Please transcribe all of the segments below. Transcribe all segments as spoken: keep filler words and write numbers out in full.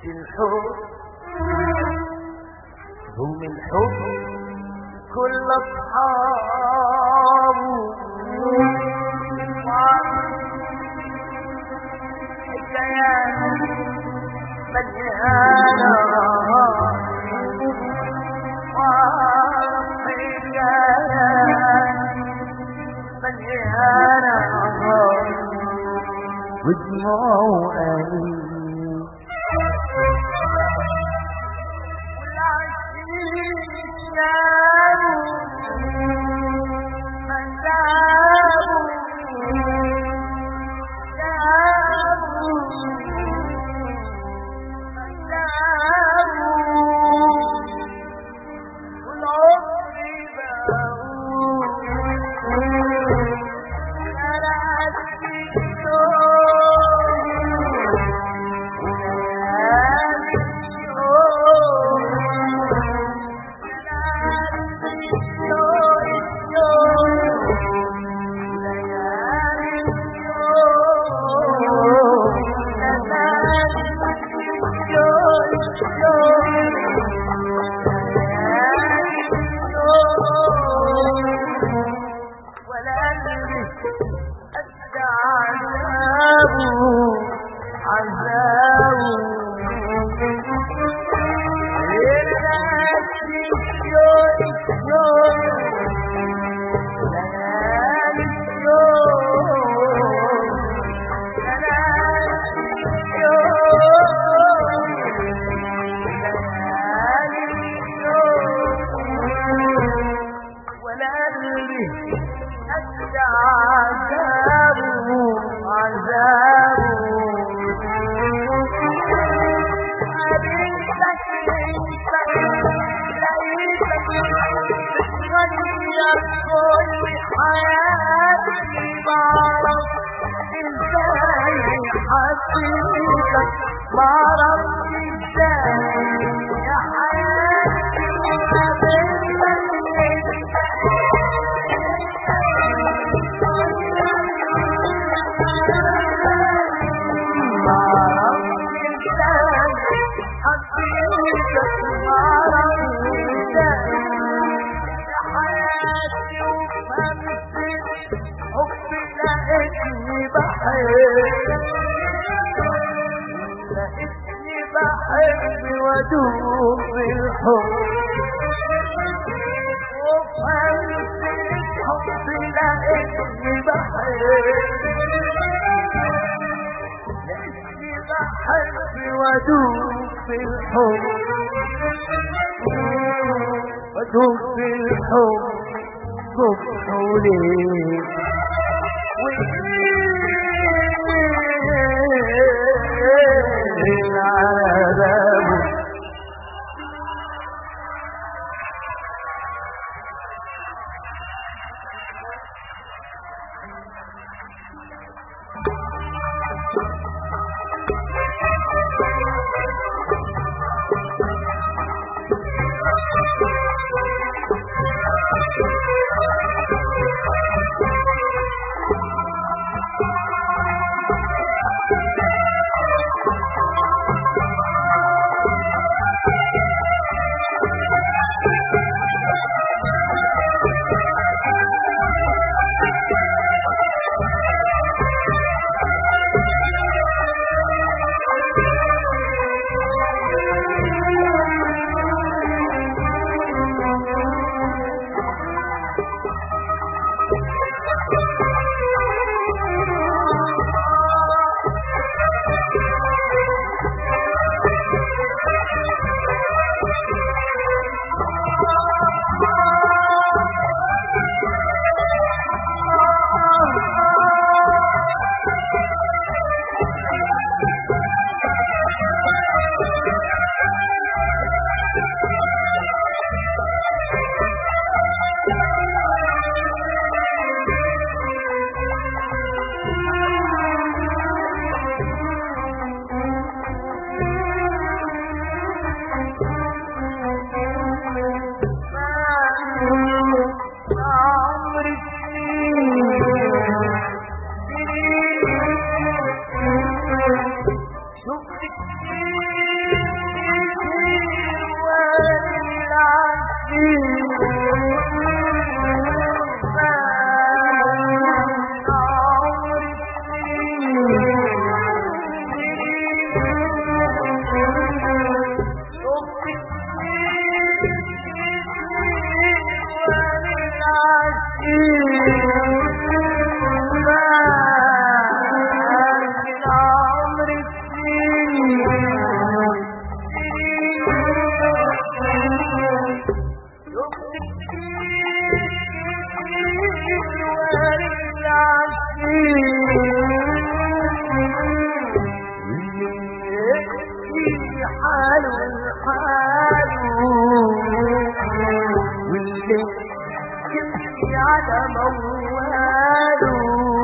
الحب هم الحب كل أصحابه حكايات مليانة حكايات مليانة ودموع أنين ودوب الحب وفهمت الحب لقيتني بحب لقيتني بحب ودوب الحب ودوب الحب صبح وليل والليل على بابه على مواله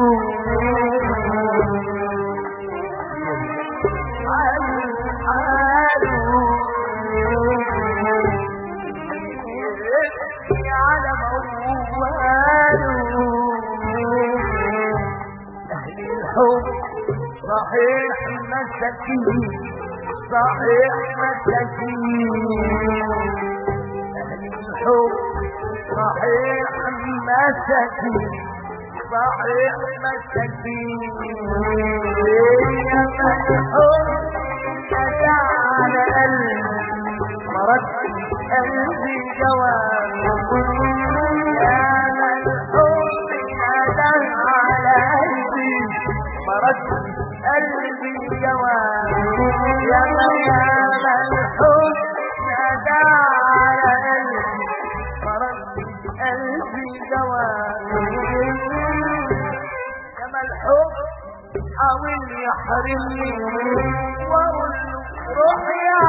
على مواله أهل الحب صحيح مساكين صحيح مساكين أهل الحب صحيح مساكين صحيح مساكين يا الحب جدع على قلبي مرد قلبي جواب يا الحب جدع على قلبي مرد قلبي جواب يا مريم الحب جدع على قلبي مرد قلبي جواب كما الحب حاول يحرمني واقول له روح يا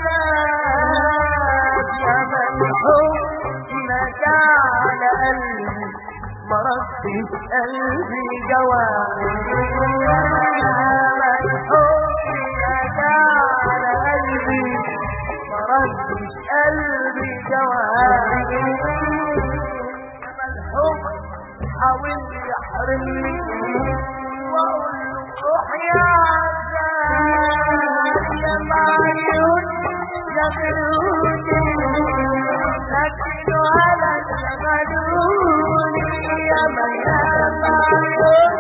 عذاب يا من الحب نجا على قلبي مرض في قلبي جواب يا من الحب نجا على قلبي مرض في قلبي جواب كما الحب حاول يحرمني واقول له روح يا عذاب يا معيون شغلوني لكن ولا شغلوني يا من يا معيون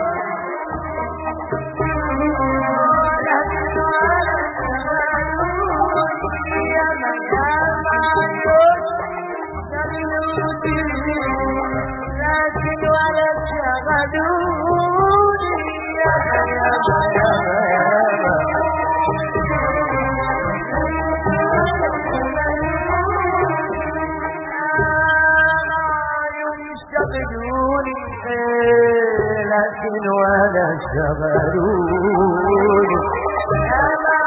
لكن ولا شغلوني يا من يا معيون شغلوني لكن ولا شغلوني يا من يا شغلوني لكن ولا شغلوني يا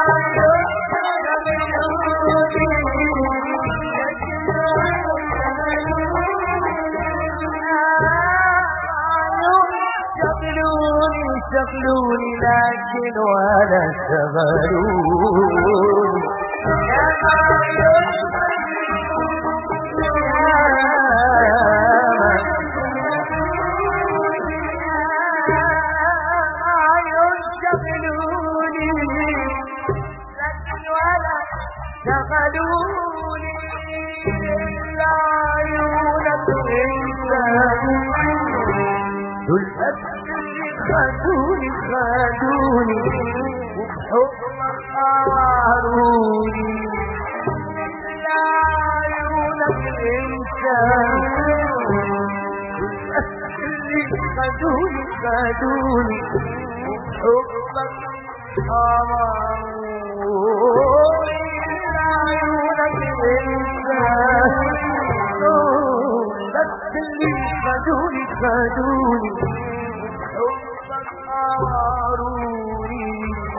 شغلوني لكن ولا شغلوني يا معيون شغلوني لكن ولا شغلوني إلا عيونك انت دول خدوني خدوني وبحبك قهروني إلا عيونك انت خدوني خدوني وبحبك قهروني إلا عيونك انت بس اللي خدوني خدوني أمروني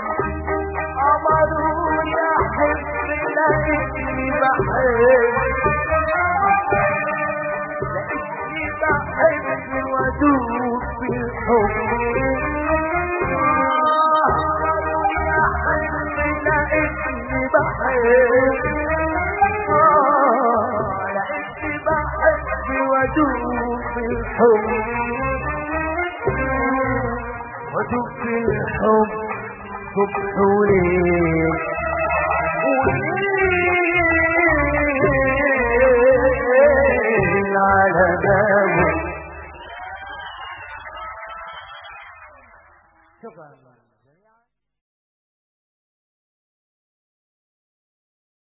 أمروني أحب لأني بحب لأني بحب وأدوب في الحب أمروني أحب لأني بحب لأني بحب وأدوب في الحب وشوف الحب صبح وليل